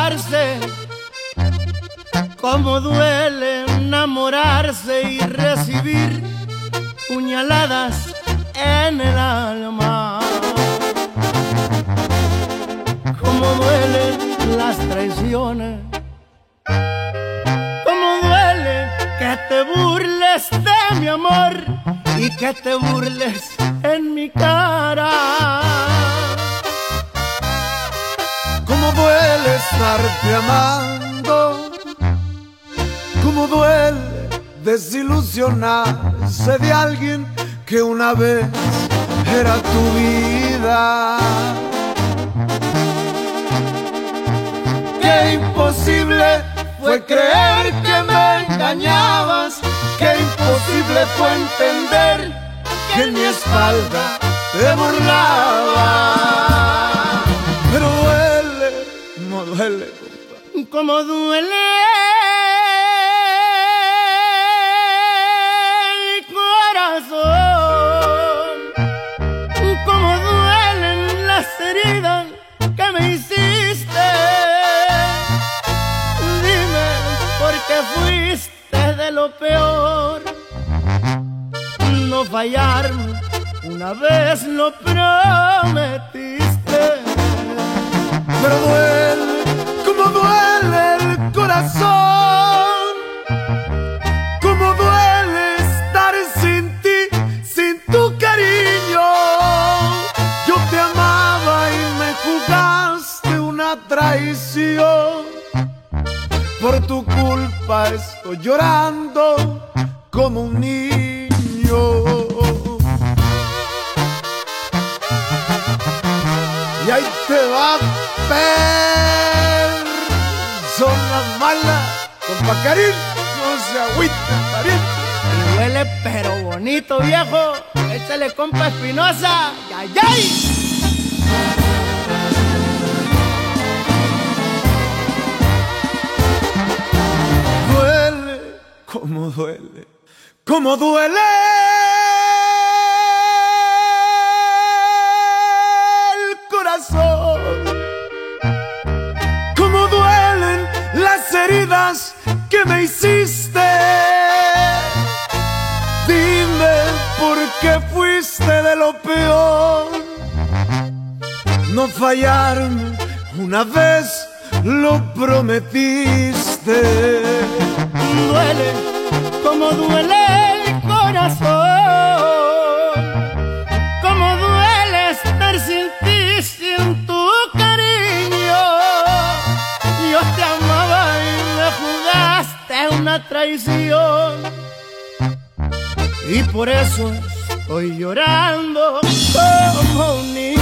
olvidarse, cómo duele enamorarse y recibir puñaladas en el alma. Cómo duelen las traiciones, cómo duele que te burles de mi amor y que te burles en mi cara. Cómo duele estarte amando, cómo duele desilusionarse de alguien que una vez era tu vida. Qué imposible fue creer que me engañabas, qué imposible fue entender que en mi espalda te burlaba. Pero duele, no duele, como duele el corazón, como duelen las heridas que me hiciste. Dime por qué fuiste de lo peor, no fallarme, una vez lo prometiste. pero duele, como duele el corazón, como duele estar sin ti, sin tu cariño. Yo te amaba y me jugaste una traición. Por tu culpa estoy llorando como un niño. Y ahí te va, persona mala, compa Karim, no se agüita, pariente. Me duele pero bonito, viejo. Échale, compa Espinosa. ¡Ay, ay! Duele, como duele, como duele el corazón, como duelen las heridas que me hiciste. Dime por qué fuiste de lo peor, no fallarme, una vez lo prometiste. Duele, como duele el corazón, como duele estar sin ti, sin tu cariño. Yo te amaba y me jugaste una traición, y por eso estoy llorando como un niño.